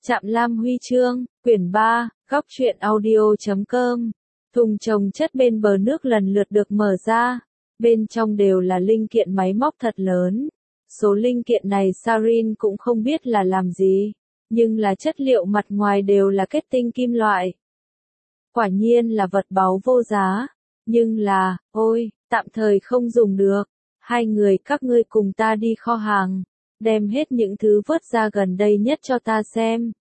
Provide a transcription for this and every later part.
Trạm Lam Huy chương, quyển 3, góc truyện audio.com. Thùng chồng chất bên bờ nước lần lượt được mở ra. Bên trong đều là linh kiện máy móc thật lớn. Số linh kiện này Sarin cũng không biết là làm gì, nhưng là chất liệu mặt ngoài đều là kết tinh kim loại. Quả nhiên là vật báu vô giá, nhưng là, ôi, tạm thời không dùng được. Hai người các ngươi cùng ta đi kho hàng, đem hết những thứ vớt ra gần đây nhất cho ta xem.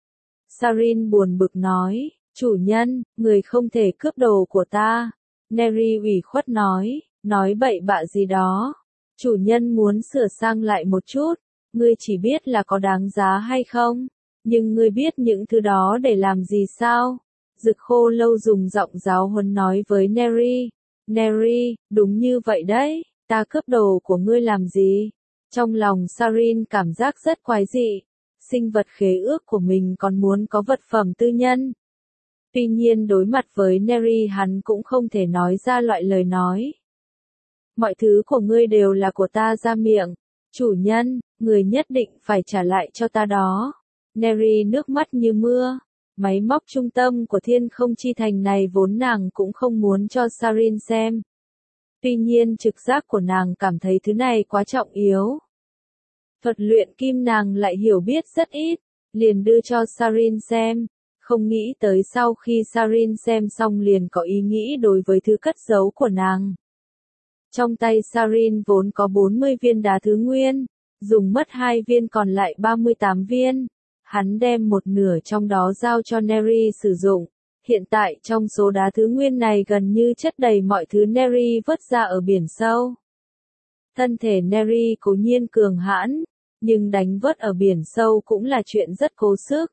Sarin buồn bực nói, chủ nhân, người không thể cướp đồ của ta. Neri ủy khuất nói bậy bạ gì đó. Chủ nhân muốn sửa sang lại một chút, ngươi chỉ biết là có đáng giá hay không, nhưng ngươi biết những thứ đó để làm gì sao? Dực Khô Lâu dùng giọng giáo huấn nói với Neri. Neri, đúng như vậy đấy, ta cướp đồ của ngươi làm gì? Trong lòng Sarin cảm giác rất quái dị, sinh vật khế ước của mình còn muốn có vật phẩm tư nhân. Tuy nhiên đối mặt với Neri hắn cũng không thể nói ra loại lời nói. Mọi thứ của ngươi đều là của ta ra miệng. Chủ nhân, người nhất định phải trả lại cho ta đó. Neri nước mắt như mưa. Máy móc trung tâm của Thiên Không Chi Thành này vốn nàng cũng không muốn cho Sarin xem. Tuy nhiên trực giác của nàng cảm thấy thứ này quá trọng yếu. Thuật luyện kim nàng lại hiểu biết rất ít, liền đưa cho Sarin xem. Không nghĩ tới sau khi Sarin xem xong liền có ý nghĩ đối với thứ cất giấu của nàng. Trong tay Sarin vốn có 40 viên đá thứ nguyên, dùng mất 2 viên còn lại 38 viên. Hắn đem một nửa trong đó giao cho Neri sử dụng. Hiện tại trong số đá thứ nguyên này gần như chất đầy mọi thứ Neri vớt ra ở biển sâu. Thân thể Neri cố nhiên cường hãn, nhưng đánh vớt ở biển sâu cũng là chuyện rất cố sức.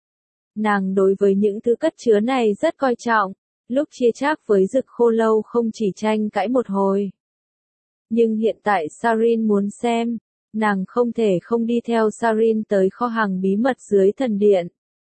Nàng đối với những thứ cất chứa này rất coi trọng, lúc chia chác với Dực Khô Lâu không chỉ tranh cãi một hồi. Nhưng hiện tại Sarin muốn xem, nàng không thể không đi theo Sarin tới kho hàng bí mật dưới thần điện.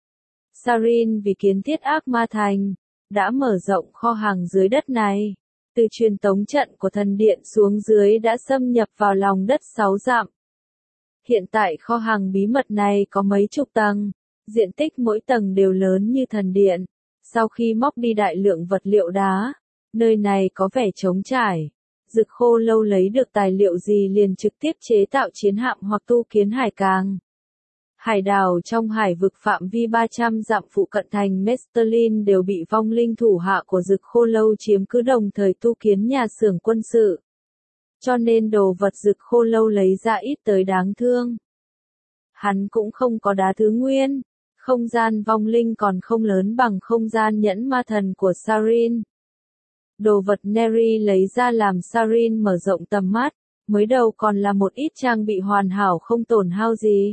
Sarin vì kiến thiết ác ma thành, đã mở rộng kho hàng dưới đất này. Từ truyền tống trận của thần điện xuống dưới đã xâm nhập vào lòng đất 6 dặm. Hiện tại kho hàng bí mật này có mấy chục tầng, diện tích mỗi tầng đều lớn như thần điện. Sau khi móc đi đại lượng vật liệu đá, nơi này có vẻ trống trải. Dực Khô Lâu lấy được tài liệu gì liền trực tiếp chế tạo chiến hạm hoặc tu kiến hải càng. Hải đảo trong hải vực phạm vi 300 dặm phụ cận thành Mesterlin đều bị vong linh thủ hạ của Dực Khô Lâu chiếm cứ đồng thời tu kiến nhà xưởng quân sự. Cho nên đồ vật Dực Khô Lâu lấy ra ít tới đáng thương. Hắn cũng không có đá thứ nguyên, không gian vong linh còn không lớn bằng không gian nhẫn ma thần của Sarin. Đồ vật Neri lấy ra làm Sarin mở rộng tầm mắt, mới đầu còn là một ít trang bị hoàn hảo không tổn hao gì.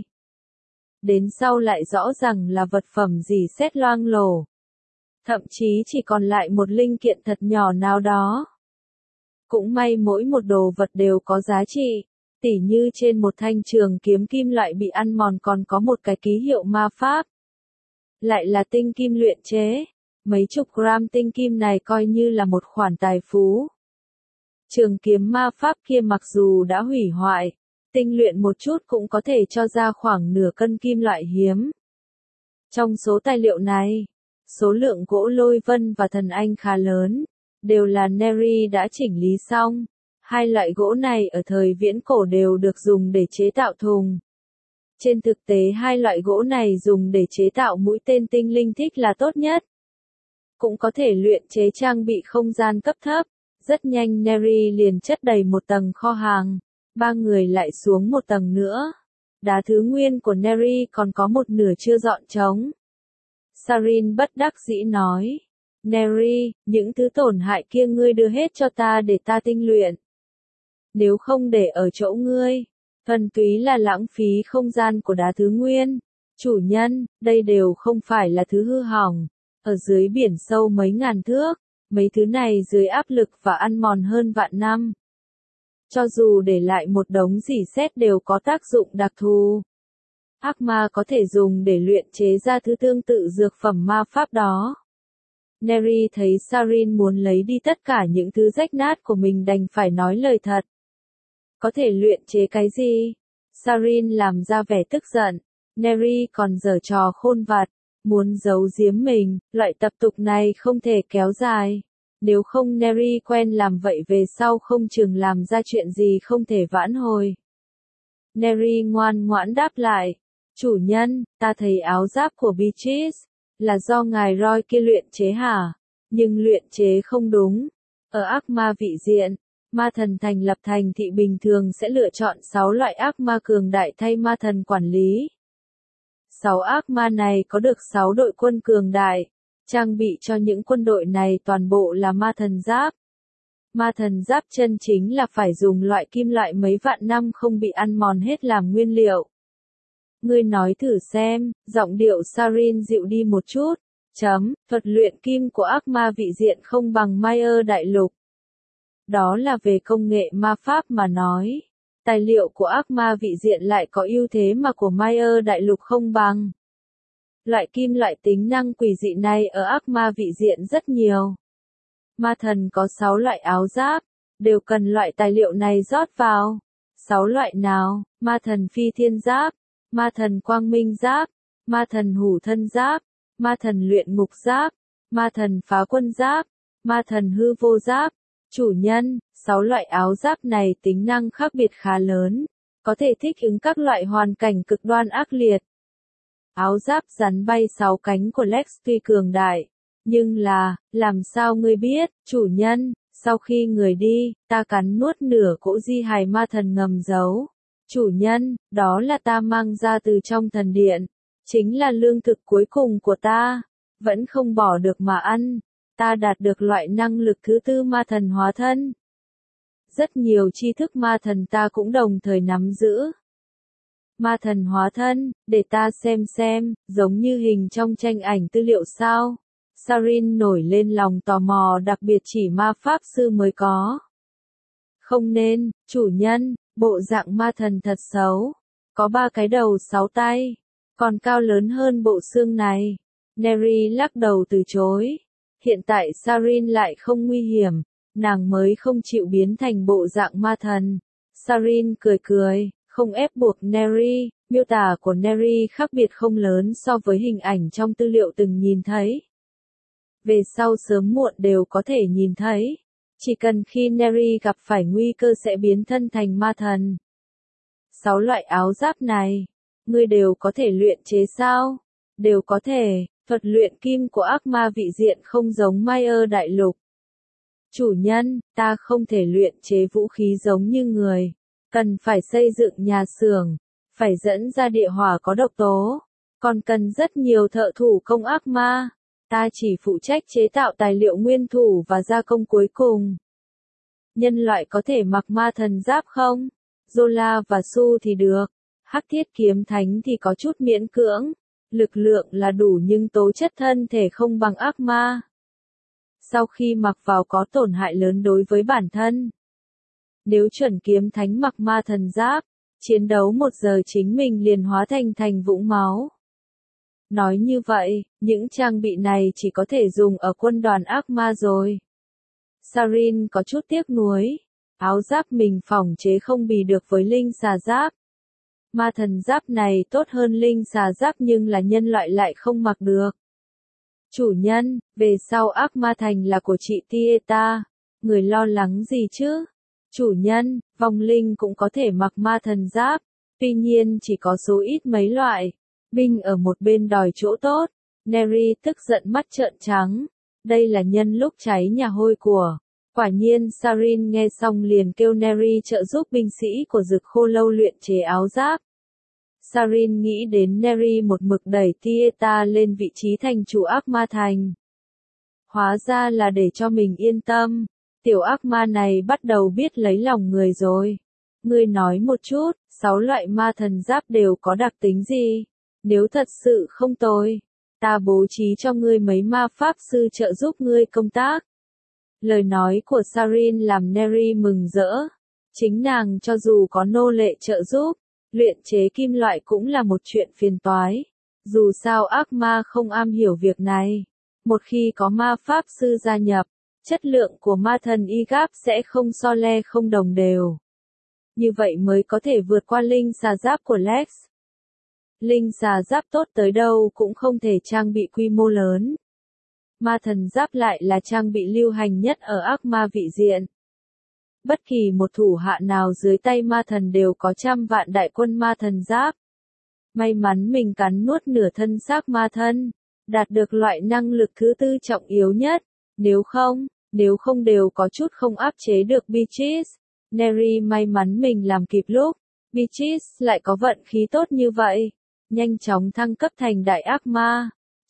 Đến sau lại rõ ràng là vật phẩm gì xét loang lổ. Thậm chí chỉ còn lại một linh kiện thật nhỏ nào đó. Cũng may mỗi một đồ vật đều có giá trị, tỉ như trên một thanh trường kiếm kim loại bị ăn mòn còn có một cái ký hiệu ma pháp. Lại là tinh kim luyện chế. Mấy chục gram tinh kim này coi như là một khoản tài phú. Trường kiếm ma pháp kia mặc dù đã hủy hoại, tinh luyện một chút cũng có thể cho ra khoảng nửa cân kim loại hiếm. Trong số tài liệu này, số lượng gỗ lôi vân và thần anh khá lớn, đều là Neri đã chỉnh lý xong. Hai loại gỗ này ở thời viễn cổ đều được dùng để chế tạo thùng. Trên thực tế hai loại gỗ này dùng để chế tạo mũi tên tinh linh thích là tốt nhất. Cũng có thể luyện chế trang bị không gian cấp thấp. Rất nhanh Neri liền chất đầy một tầng kho hàng. Ba người lại xuống một tầng nữa. Đá thứ nguyên của Neri còn có một nửa chưa dọn trống. Sarin bất đắc dĩ nói. Neri, những thứ tổn hại kia ngươi đưa hết cho ta để ta tinh luyện. Nếu không để ở chỗ ngươi, thuần túy là lãng phí không gian của đá thứ nguyên. Chủ nhân, đây đều không phải là thứ hư hỏng. Ở dưới biển sâu mấy ngàn thước, mấy thứ này dưới áp lực và ăn mòn hơn vạn năm. Cho dù để lại một đống rỉ sét đều có tác dụng đặc thù. Ác ma có thể dùng để luyện chế ra thứ tương tự dược phẩm ma pháp đó. Neri thấy Sarin muốn lấy đi tất cả những thứ rách nát của mình đành phải nói lời thật. Có thể luyện chế cái gì? Sarin làm ra vẻ tức giận. Neri còn giở trò khôn vặt, muốn giấu giếm mình, loại tập tục này không thể kéo dài. Nếu không Neri quen làm vậy về sau không chừng làm ra chuyện gì không thể vãn hồi. Neri ngoan ngoãn đáp lại, chủ nhân, ta thấy áo giáp của Beatrice, là do ngài Roy kia luyện chế hả? Nhưng luyện chế không đúng. Ở ác ma vị diện, ma thần thành lập thành thị bình thường sẽ lựa chọn 6 loại ác ma cường đại thay ma thần quản lý. 6 ác ma này có được 6 đội quân cường đại. Trang bị cho những quân đội này toàn bộ là ma thần giáp. Ma thần giáp chân chính là phải dùng loại kim loại mấy vạn năm không bị ăn mòn hết làm nguyên liệu. Ngươi nói thử xem, giọng điệu Sarin dịu đi một chút. Thuật luyện kim của ác ma vị diện không bằng Mayer đại lục. Đó là về công nghệ ma pháp mà nói. Tài liệu của ác ma vị diện lại có ưu thế mà của Mayer đại lục không bằng. Loại kim loại tính năng quỷ dị này ở ác ma vị diện rất nhiều. Ma thần có 6 loại áo giáp, đều cần loại tài liệu này rót vào. 6 loại nào? Ma thần phi thiên giáp, ma thần quang minh giáp, ma thần hủ thân giáp, ma thần luyện ngục giáp, ma thần phá quân giáp, ma thần hư vô giáp. Chủ nhân, 6 loại áo giáp này tính năng khác biệt khá lớn, có thể thích ứng các loại hoàn cảnh cực đoan ác liệt. Áo giáp rắn bay 6 cánh của Lex tuy cường đại, nhưng làm sao ngươi biết, chủ nhân, sau khi người đi, ta cắn nuốt nửa cỗ di hài ma thần ngầm giấu. Chủ nhân, đó là ta mang ra từ trong thần điện, chính là lương thực cuối cùng của ta, vẫn không bỏ được mà ăn. Ta đạt được loại năng lực thứ 4 ma thần hóa thân. Rất nhiều tri thức ma thần ta cũng đồng thời nắm giữ. Ma thần hóa thân, để ta xem, giống như hình trong tranh ảnh tư liệu sao? Sarin nổi lên lòng tò mò đặc biệt chỉ ma pháp sư mới có. Không nên, chủ nhân, bộ dạng ma thần thật xấu. Có 3 cái đầu 6 tay, còn cao lớn hơn bộ xương này. Neri lắc đầu từ chối. Hiện tại Sarin lại không nguy hiểm, nàng mới không chịu biến thành bộ dạng ma thần. Sarin cười, không ép buộc Neri, miêu tả của Neri khác biệt không lớn so với hình ảnh trong tư liệu từng nhìn thấy. Về sau sớm muộn đều có thể nhìn thấy, chỉ cần khi Neri gặp phải nguy cơ sẽ biến thân thành ma thần. 6 loại áo giáp này, ngươi đều có thể luyện chế sao? Đều có thể. Thuật luyện kim của ác ma vị diện không giống Mayer đại lục. Chủ nhân, ta không thể luyện chế vũ khí giống như người. Cần phải xây dựng nhà xưởng, phải dẫn ra địa hỏa có độc tố. Còn cần rất nhiều thợ thủ công ác ma. Ta chỉ phụ trách chế tạo tài liệu nguyên thủ và gia công cuối cùng. Nhân loại có thể mặc ma thần giáp không? Zola và Su thì được. Hắc thiết kiếm thánh thì có chút miễn cưỡng. Lực lượng là đủ nhưng tố chất thân thể không bằng ác ma. Sau khi mặc vào có tổn hại lớn đối với bản thân. Nếu chuẩn kiếm thánh mặc ma thần giáp, chiến đấu 1 giờ chính mình liền hóa thành vũng máu. Nói như vậy, những trang bị này chỉ có thể dùng ở quân đoàn ác ma rồi. Sarin có chút tiếc nuối. Áo giáp mình phỏng chế không bì được với linh xà giáp. Ma thần giáp này tốt hơn linh xà giáp nhưng là nhân loại lại không mặc được. Chủ nhân, về sau ác ma thành là của chị Tieta. Người lo lắng gì chứ? Chủ nhân, vong linh cũng có thể mặc ma thần giáp. Tuy nhiên chỉ có số ít mấy loại. Binh ở một bên đòi chỗ tốt. Neri tức giận mắt trợn trắng. Đây là nhân lúc cháy nhà hôi của. Quả nhiên Sarin nghe xong liền kêu Neri trợ giúp binh sĩ của Dực Khô Lâu luyện chế áo giáp. Sarin nghĩ đến Neri một mực đẩy Tieta lên vị trí thành chủ ác ma thành. Hóa ra là để cho mình yên tâm. Tiểu ác ma này bắt đầu biết lấy lòng người rồi. Ngươi nói một chút, 6 loại ma thần giáp đều có đặc tính gì? Nếu thật sự không tồi, ta bố trí cho ngươi mấy ma pháp sư trợ giúp ngươi công tác. Lời nói của Sarin làm Neri mừng rỡ. Chính nàng cho dù có nô lệ trợ giúp, luyện chế kim loại cũng là một chuyện phiền toái. Dù sao ác ma không am hiểu việc này. Một khi có ma pháp sư gia nhập, chất lượng của ma thần y gáp sẽ không so le không đồng đều. Như vậy mới có thể vượt qua linh xà giáp của Lex. Linh xà giáp tốt tới đâu cũng không thể trang bị quy mô lớn. Ma thần giáp lại là trang bị lưu hành nhất ở ác ma vị diện. Bất kỳ một thủ hạ nào dưới tay ma thần đều có trăm vạn đại quân ma thần giáp. May mắn mình cắn nuốt nửa thân xác ma thân, đạt được loại năng lực thứ tư trọng yếu nhất, nếu không đều có chút không áp chế được Beatrice. Neri may mắn mình làm kịp lúc, Beatrice lại có vận khí tốt như vậy, nhanh chóng thăng cấp thành đại ác ma.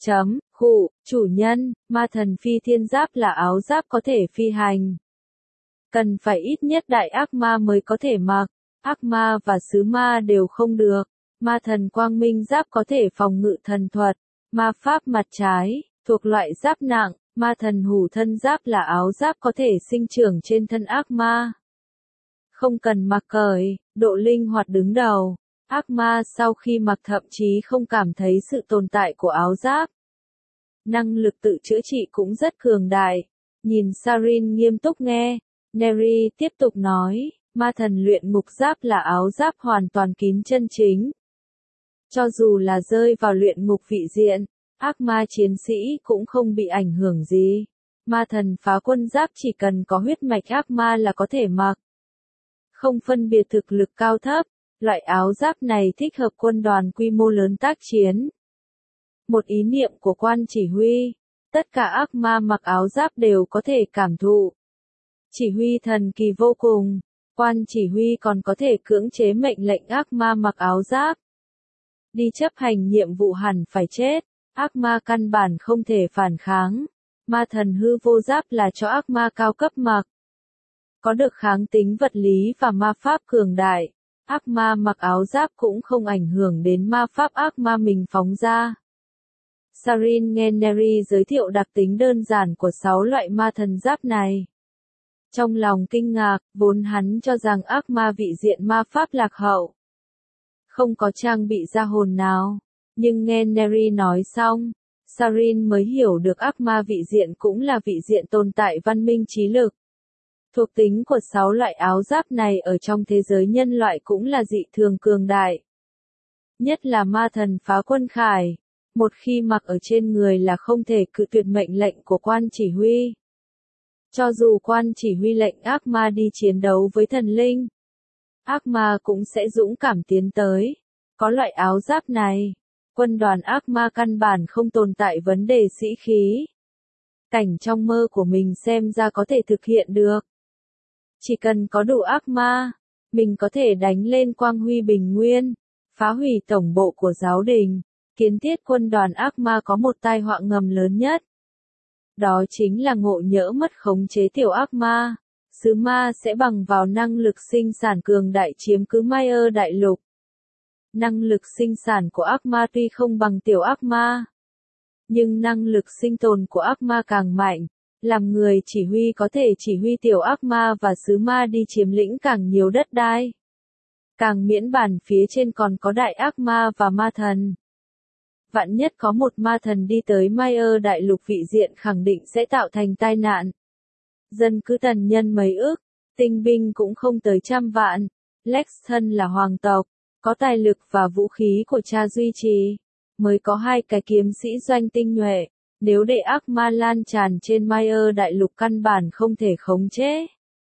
Chủ nhân, ma thần phi thiên giáp là áo giáp có thể phi hành. Cần phải ít nhất đại ác ma mới có thể mặc, ác ma và sứ ma đều không được. Ma thần quang minh giáp có thể phòng ngự thần thuật, ma pháp mặt trái, thuộc loại giáp nặng, ma thần hủ thân giáp là áo giáp có thể sinh trưởng trên thân ác ma. Không cần mặc cởi, độ linh hoạt đứng đầu, ác ma sau khi mặc thậm chí không cảm thấy sự tồn tại của áo giáp. Năng lực tự chữa trị cũng rất cường đại, nhìn Sarin nghiêm túc nghe, Neri tiếp tục nói, ma thần luyện ngục giáp là áo giáp hoàn toàn kín chân chính. Cho dù là rơi vào luyện ngục vị diện, ác ma chiến sĩ cũng không bị ảnh hưởng gì. Ma thần phá quân giáp chỉ cần có huyết mạch ác ma là có thể mặc. Không phân biệt thực lực cao thấp, loại áo giáp này thích hợp quân đoàn quy mô lớn tác chiến. Một ý niệm của quan chỉ huy, tất cả ác ma mặc áo giáp đều có thể cảm thụ. Chỉ huy thần kỳ vô cùng, quan chỉ huy còn có thể cưỡng chế mệnh lệnh ác ma mặc áo giáp. Đi chấp hành nhiệm vụ hẳn phải chết, ác ma căn bản không thể phản kháng. Ma thần hư vô giáp là cho ác ma cao cấp mặc. Có được kháng tính vật lý và ma pháp cường đại, ác ma mặc áo giáp cũng không ảnh hưởng đến ma pháp ác ma mình phóng ra. Sarin nghe Neri giới thiệu đặc tính đơn giản của 6 loại ma thần giáp này. Trong lòng kinh ngạc, vốn hắn cho rằng ác ma vị diện ma pháp lạc hậu. Không có trang bị ra hồn nào, nhưng nghe Neri nói xong, Sarin mới hiểu được ác ma vị diện cũng là vị diện tồn tại văn minh trí lực. Thuộc tính của 6 loại áo giáp này ở trong thế giới nhân loại cũng là dị thường cường đại. Nhất là ma thần phá quân khải, một khi mặc ở trên người là không thể cự tuyệt mệnh lệnh của quan chỉ huy. Cho dù quan chỉ huy lệnh ác ma đi chiến đấu với thần linh, ác ma cũng sẽ dũng cảm tiến tới. Có loại áo giáp này, quân đoàn ác ma căn bản không tồn tại vấn đề sĩ khí. Cảnh trong mơ của mình xem ra có thể thực hiện được. Chỉ cần có đủ ác ma, mình có thể đánh lên quang huy bình nguyên, phá hủy tổng bộ của giáo đình, kiến thiết quân đoàn ác ma có một tai họa ngầm lớn nhất. Đó chính là ngộ nhỡ mất khống chế tiểu ác ma. Sứ ma sẽ bằng vào năng lực sinh sản cường đại chiếm cứ Mayer đại lục. Năng lực sinh sản của ác ma tuy không bằng tiểu ác ma, nhưng năng lực sinh tồn của ác ma càng mạnh. Làm người chỉ huy có thể chỉ huy tiểu ác ma và sứ ma đi chiếm lĩnh càng nhiều đất đai. Càng miễn bàn phía trên còn có đại ác ma và ma thần. Vạn nhất có một ma thần đi tới Mayer đại lục vị diện khẳng định sẽ tạo thành tai nạn. Dân cứ tần nhân mấy ức, tinh binh cũng không tới 100 vạn. Lex thân là hoàng tộc, có tài lực và vũ khí của cha duy trì, mới có 2 cái kiếm sĩ doanh tinh nhuệ. Nếu để ác ma lan tràn trên Mayer đại lục căn bản không thể khống chế.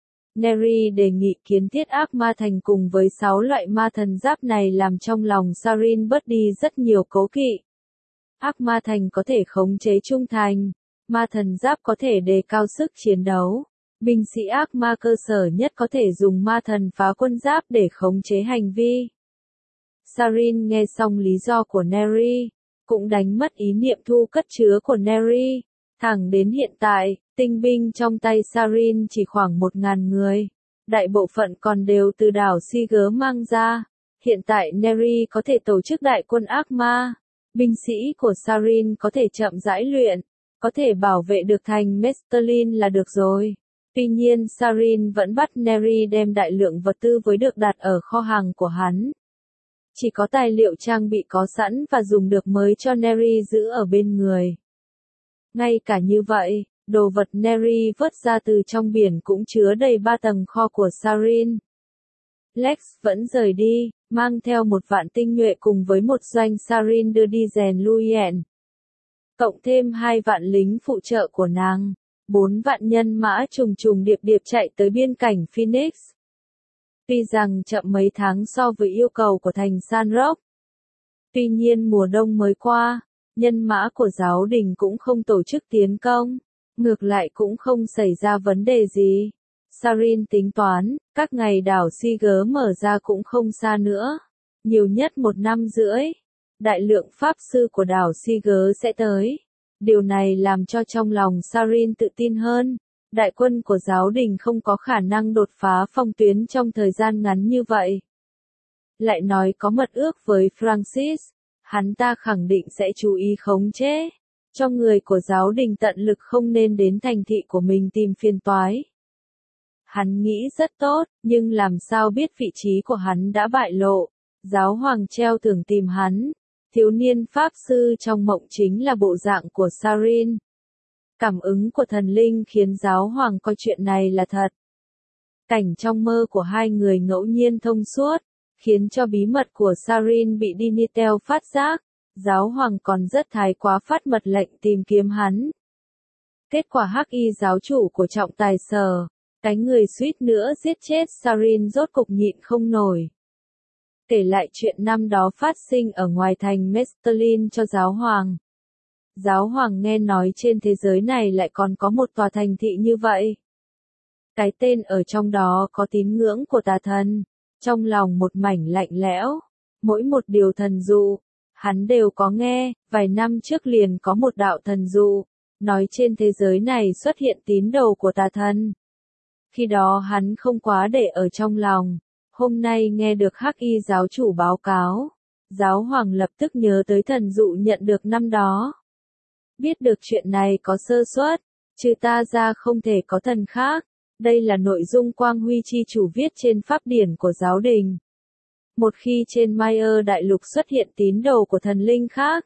Neri đề nghị kiến thiết ác ma thành cùng với 6 loại ma thần giáp này làm trong lòng Sarin bớt đi rất nhiều cố kỵ. Ác ma thành có thể khống chế trung thành, ma thần giáp có thể đề cao sức chiến đấu. Binh sĩ ác ma cơ sở nhất có thể dùng ma thần phá quân giáp để khống chế hành vi. Sarin nghe xong lý do của Neri, cũng đánh mất ý niệm thu cất chứa của Neri. Thẳng đến hiện tại, tinh binh trong tay Sarin chỉ khoảng 1.000 người. Đại bộ phận còn đều từ đảo Siger mang ra. Hiện tại Neri có thể tổ chức đại quân ác ma. Binh sĩ của Sarin có thể chậm rãi luyện, có thể bảo vệ được thành Mestelin là được rồi. Tuy nhiên Sarin vẫn bắt Neri đem đại lượng vật tư với được đặt ở kho hàng của hắn. Chỉ có tài liệu trang bị có sẵn và dùng được mới cho Neri giữ ở bên người. Ngay cả như vậy, đồ vật Neri vớt ra từ trong biển cũng chứa đầy 3 tầng kho của Sarin. Lex vẫn rời đi, mang theo 1 vạn tinh nhuệ cùng với một doanh Sarin đưa đi rèn Luyen. Cộng thêm 2 vạn lính phụ trợ của nàng, 4 vạn nhân mã trùng trùng điệp điệp chạy tới biên cảnh Phoenix. Tuy rằng chậm mấy tháng so với yêu cầu của thành San Roque. Tuy nhiên mùa đông mới qua, nhân mã của giáo đình cũng không tổ chức tiến công, ngược lại cũng không xảy ra vấn đề gì. Sarin tính toán, các ngày đảo Siger mở ra cũng không xa nữa, nhiều nhất 1 năm rưỡi. Đại lượng pháp sư của đảo Siger sẽ tới. Điều này làm cho trong lòng Sarin tự tin hơn. Đại quân của giáo đình không có khả năng đột phá phong tuyến trong thời gian ngắn như vậy. Lại nói có mật ước với Francis, hắn ta khẳng định sẽ chú ý khống chế, cho người của giáo đình tận lực không nên đến thành thị của mình tìm phiền toái. Hắn nghĩ rất tốt, nhưng làm sao biết vị trí của hắn đã bại lộ. Giáo hoàng treo thưởng tìm hắn. Thiếu niên pháp sư trong mộng chính là bộ dạng của Sarin. Cảm ứng của thần linh khiến giáo hoàng coi chuyện này là thật. Cảnh trong mơ của hai người ngẫu nhiên thông suốt, khiến cho bí mật của Sarin bị Dinitel phát giác. Giáo hoàng còn rất thái quá phát mật lệnh tìm kiếm hắn. Kết quả Hắc Y giáo chủ của trọng tài sở, cái người suýt nữa giết chết Sarin rốt cục nhịn không nổi. Kể lại chuyện năm đó phát sinh ở ngoài thành Mestelin cho giáo hoàng. Giáo hoàng nghe nói trên thế giới này lại còn có một tòa thành thị như vậy. Cái tên ở trong đó có tín ngưỡng của tà thần, trong lòng một mảnh lạnh lẽo. Mỗi một điều thần dụ, hắn đều có nghe. Vài năm trước liền có một đạo thần dụ, nói trên thế giới này xuất hiện tín đồ của tà thần. Khi đó hắn không quá để ở trong lòng. Hôm nay nghe được Hắc Y giáo chủ báo cáo, giáo hoàng lập tức nhớ tới thần dụ nhận được năm đó. Biết được chuyện này có sơ suất, trừ ta ra không thể có thần khác. Đây là nội dung Quang Huy chi chủ viết trên pháp điển của giáo đình. Một khi trên Mayer đại lục xuất hiện tín đồ của thần linh khác,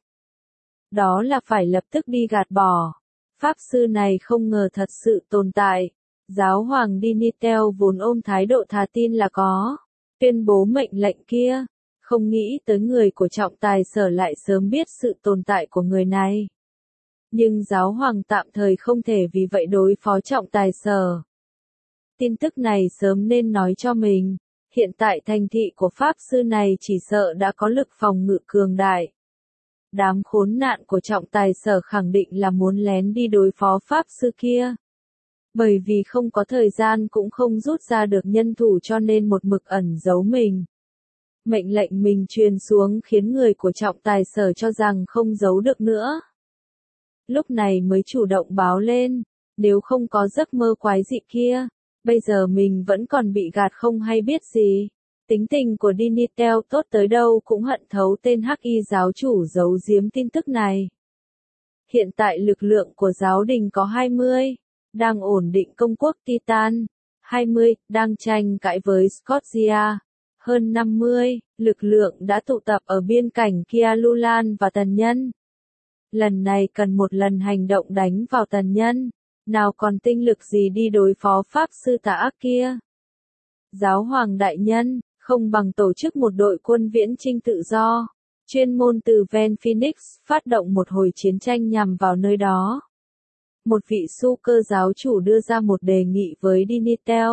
đó là phải lập tức đi gạt bỏ. Pháp sư này không ngờ thật sự tồn tại. Giáo hoàng Dinitel vốn ôm thái độ thà tin là có, tuyên bố mệnh lệnh kia, không nghĩ tới người của trọng tài sở lại sớm biết sự tồn tại của người này. Nhưng giáo hoàng tạm thời không thể vì vậy đối phó trọng tài sở. Tin tức này sớm nên nói cho mình, hiện tại thành thị của pháp sư này chỉ sợ đã có lực phòng ngự cường đại. Đám khốn nạn của trọng tài sở khẳng định là muốn lén đi đối phó pháp sư kia. Bởi vì không có thời gian cũng không rút ra được nhân thủ cho nên một mực ẩn giấu mình. Mệnh lệnh mình truyền xuống khiến người của trọng tài sở cho rằng không giấu được nữa. Lúc này mới chủ động báo lên, nếu không có giấc mơ quái dị kia, bây giờ mình vẫn còn bị gạt không hay biết gì. Tính tình của Dinitel tốt tới đâu cũng hận thấu tên Hắc Y giáo chủ giấu giếm tin tức này. Hiện tại lực lượng của giáo đình có 20. Đang ổn định công quốc Titan, 20, đang tranh cãi với Scotia, hơn 50, lực lượng đã tụ tập ở biên cảnh Kialulan và Tần Nhân. Lần này cần một lần hành động đánh vào Tần Nhân, nào còn tinh lực gì đi đối phó pháp sư tà ác kia. Giáo hoàng đại nhân, không bằng tổ chức một đội quân viễn chinh tự do, chuyên môn từ Ven Phoenix, phát động một hồi chiến tranh nhằm vào nơi đó. Một vị su cơ giáo chủ đưa ra một đề nghị với Dinitel.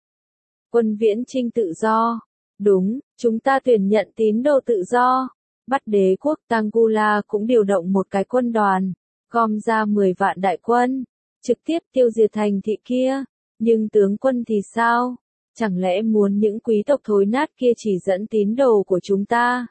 Quân viễn chinh tự do. Đúng, chúng ta tuyển nhận tín đồ tự do. Bắt đế quốc Tangula cũng điều động một cái quân đoàn, gom ra 10 vạn đại quân, trực tiếp tiêu diệt thành thị kia. Nhưng tướng quân thì sao? Chẳng lẽ muốn những quý tộc thối nát kia chỉ dẫn tín đồ của chúng ta?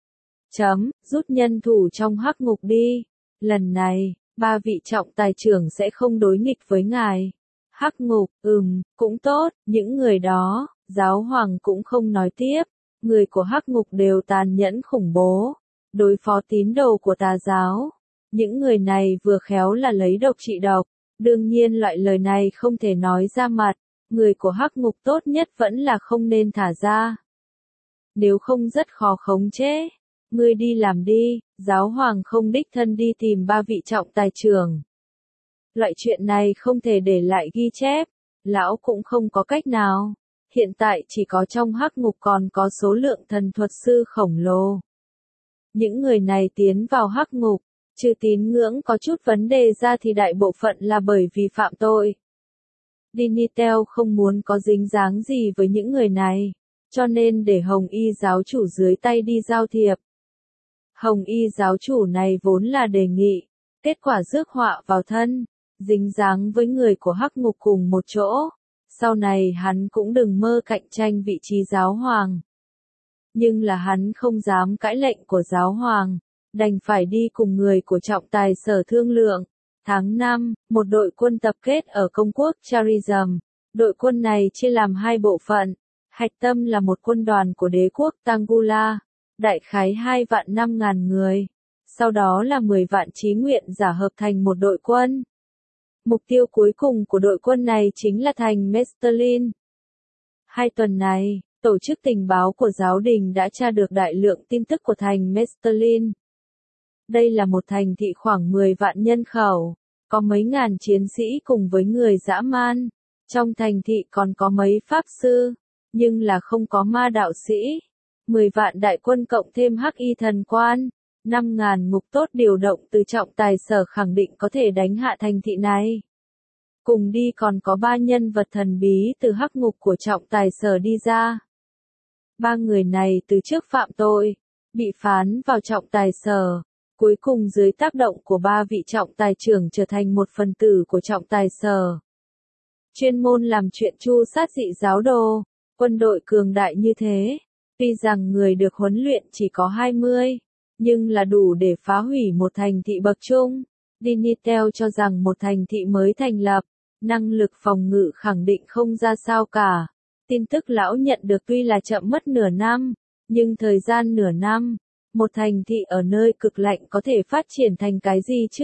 Rút nhân thủ trong hắc ngục đi. Lần này, 3 vị trọng tài trưởng sẽ không đối nghịch với ngài. Hắc ngục, cũng tốt, những người đó, giáo hoàng cũng không nói tiếp. Người của hắc ngục đều tàn nhẫn khủng bố, đối phó tín đồ của tà giáo. Những người này vừa khéo là lấy độc trị độc, đương nhiên loại lời này không thể nói ra mặt. Người của hắc ngục tốt nhất vẫn là không nên thả ra. Nếu không rất khó khống chế. Ngươi đi làm đi, giáo hoàng không đích thân đi tìm 3 vị trọng tài trưởng. Loại chuyện này không thể để lại ghi chép, lão cũng không có cách nào. Hiện tại chỉ có trong hắc ngục còn có số lượng thần thuật sư khổng lồ. Những người này tiến vào hắc ngục, trừ tín ngưỡng có chút vấn đề ra thì đại bộ phận là bởi vì phạm tội. Dinitel không muốn có dính dáng gì với những người này, cho nên để Hồng Y giáo chủ dưới tay đi giao thiệp. Hồng Y giáo chủ này vốn là đề nghị, kết quả rước họa vào thân, dính dáng với người của hắc ngục cùng một chỗ. Sau này hắn cũng đừng mơ cạnh tranh vị trí giáo hoàng. Nhưng là hắn không dám cãi lệnh của giáo hoàng, đành phải đi cùng người của trọng tài sở thương lượng. Tháng 5, một đội quân tập kết ở công quốc Charizm. Đội quân này chia làm hai bộ phận. Hạch tâm là một quân đoàn của đế quốc Tangula, đại khái 2.500.000 người. Sau đó là 10 vạn chí nguyện giả hợp thành một đội quân. Mục tiêu cuối cùng của đội quân này chính là thành Mestelin. 2 tuần này, tổ chức tình báo của giáo đình đã tra được đại lượng tin tức của thành Mestelin. Đây là một thành thị khoảng 10 vạn nhân khẩu, có mấy ngàn chiến sĩ cùng với người dã man. Trong thành thị còn có mấy pháp sư, nhưng là không có ma đạo sĩ. 10 vạn đại quân cộng thêm hắc y thần quan, 5.000 ngục tốt điều động từ trọng tài sở khẳng định có thể đánh hạ thành thị này. Cùng đi còn có 3 nhân vật thần bí từ hắc ngục của trọng tài sở đi ra. 3 người này từ trước phạm tội, bị phán vào trọng tài sở, cuối cùng dưới tác động của 3 vị trọng tài trưởng trở thành một phần tử của trọng tài sở. Chuyên môn làm chuyện tru sát dị giáo đồ, quân đội cường đại như thế, tuy rằng người được huấn luyện chỉ có 20, nhưng là đủ để phá hủy một thành thị bậc trung. Dinitel cho rằng một thành thị mới thành lập, năng lực phòng ngự khẳng định không ra sao cả. Tin tức lão nhận được tuy là chậm mất nửa năm, nhưng thời gian nửa năm, một thành thị ở nơi cực lạnh có thể phát triển thành cái gì chứ?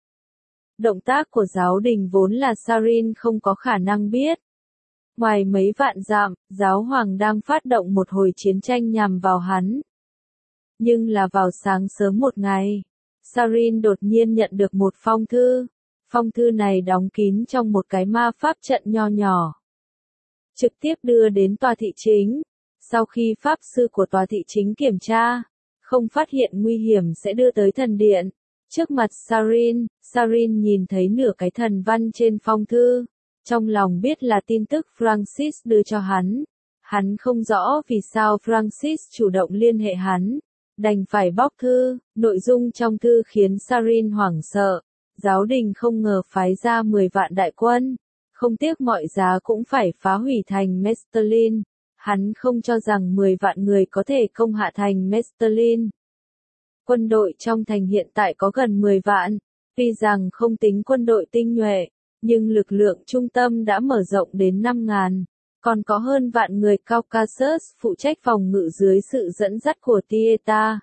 Động tác của giáo đình vốn là Sarin không có khả năng biết. Ngoài mấy vạn dặm, giáo hoàng đang phát động một hồi chiến tranh nhằm vào hắn. Nhưng là vào sáng sớm một ngày, Sarin đột nhiên nhận được một phong thư. Phong thư này đóng kín trong một cái ma pháp trận nho nhỏ. Trực tiếp đưa đến tòa thị chính. Sau khi pháp sư của tòa thị chính kiểm tra, không phát hiện nguy hiểm sẽ đưa tới thần điện. Trước mặt Sarin, Sarin nhìn thấy nửa cái thần văn trên phong thư. Trong lòng biết là tin tức Francis đưa cho hắn. Hắn không rõ vì sao Francis chủ động liên hệ hắn. Đành phải bóc thư, nội dung trong thư khiến Sarin hoảng sợ. Giáo đình không ngờ phái ra 10 vạn đại quân. Không tiếc mọi giá cũng phải phá hủy thành Mestelin. Hắn không cho rằng 10 vạn người có thể công hạ thành Mestelin. Quân đội trong thành hiện tại có gần 10 vạn, tuy rằng không tính quân đội tinh nhuệ, nhưng lực lượng trung tâm đã mở rộng đến 5.000, còn có hơn vạn người Caucasus phụ trách phòng ngự dưới sự dẫn dắt của Tieta.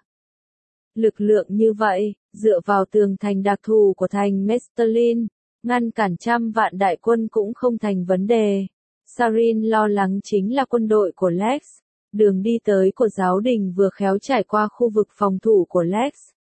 Lực lượng như vậy, dựa vào tường thành đặc thù của thành Mestelin, ngăn cản trăm vạn đại quân cũng không thành vấn đề. Sarin lo lắng chính là quân đội của Lex. Đường đi tới của giáo đình vừa khéo trải qua khu vực phòng thủ của Lex.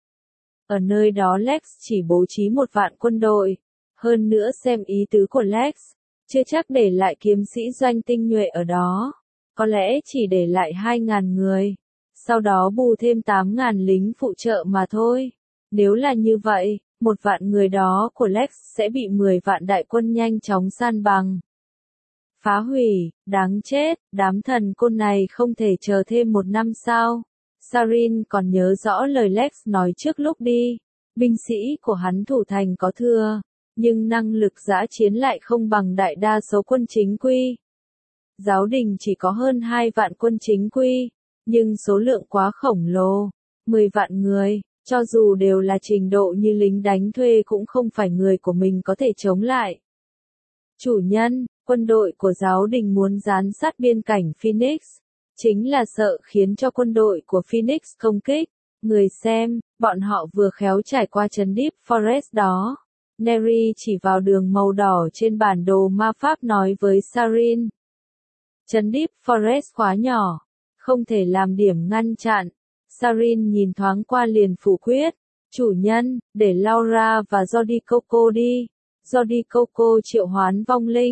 Ở nơi đó Lex chỉ bố trí 1 vạn quân đội. Hơn nữa xem ý tứ của Lex, chưa chắc để lại kiếm sĩ doanh tinh nhuệ ở đó. Có lẽ chỉ để lại 2.000 người. Sau đó bù thêm 8.000 lính phụ trợ mà thôi. Nếu là như vậy, 1 vạn người đó của Lex sẽ bị 10 vạn đại quân nhanh chóng san bằng. Phá hủy, đáng chết, đám thần côn này không thể chờ thêm 1 năm sao? Sarin còn nhớ rõ lời Lex nói trước lúc đi. Binh sĩ của hắn thủ thành có thừa, nhưng năng lực dã chiến lại không bằng đại đa số quân chính quy. Giáo đình chỉ có hơn 2 vạn quân chính quy, nhưng số lượng quá khổng lồ. 10 vạn người, cho dù đều là trình độ như lính đánh thuê cũng không phải người của mình có thể chống lại. Chủ nhân, quân đội của giáo đình muốn giám sát biên cảnh Phoenix, chính là sợ khiến cho quân đội của Phoenix công kích. Người xem, bọn họ vừa khéo trải qua trấn Deep Forest đó. Neri chỉ vào đường màu đỏ trên bản đồ ma pháp nói với Sarin. Trấn Deep Forest quá nhỏ, không thể làm điểm ngăn chặn. Sarin nhìn thoáng qua liền phủ quyết. Chủ nhân, để Laura và Jody Coco đi. Jody Coco triệu hoán vong linh.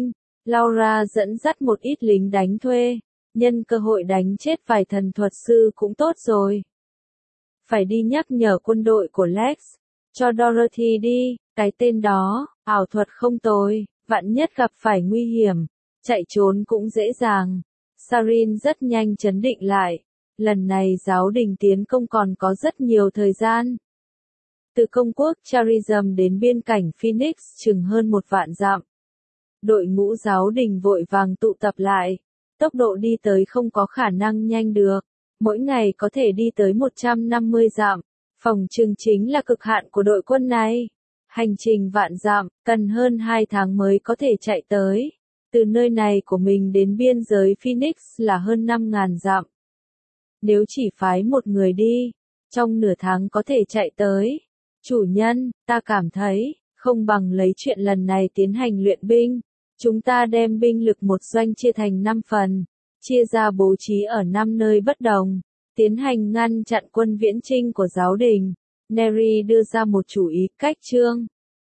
Laura dẫn dắt một ít lính đánh thuê, nhân cơ hội đánh chết vài thần thuật sư cũng tốt rồi. Phải đi nhắc nhở quân đội của Lex, cho Dorothy đi, cái tên đó, ảo thuật không tồi, vạn nhất gặp phải nguy hiểm, chạy trốn cũng dễ dàng. Sarin rất nhanh trấn định lại, lần này giáo đình tiến công còn có rất nhiều thời gian. Từ công quốc Charism đến biên cảnh Phoenix chừng hơn 1 vạn dặm. Đội ngũ giáo đình vội vàng tụ tập lại, tốc độ đi tới không có khả năng nhanh được, mỗi ngày có thể đi tới 150 dặm, phòng trừng chính là cực hạn của đội quân này. Hành trình vạn dặm, cần hơn 2 tháng mới có thể chạy tới. Từ nơi này của mình đến biên giới Phoenix là hơn 5.000 dặm. Nếu chỉ phái một người đi, trong nửa tháng có thể chạy tới. Chủ nhân, ta cảm thấy, không bằng lấy chuyện lần này tiến hành luyện binh. Chúng ta đem binh lực một doanh chia thành 5 phần, chia ra bố trí ở 5 nơi bất đồng, tiến hành ngăn chặn quân viễn chinh của giáo đình. Neri đưa ra một chủ ý cách chương.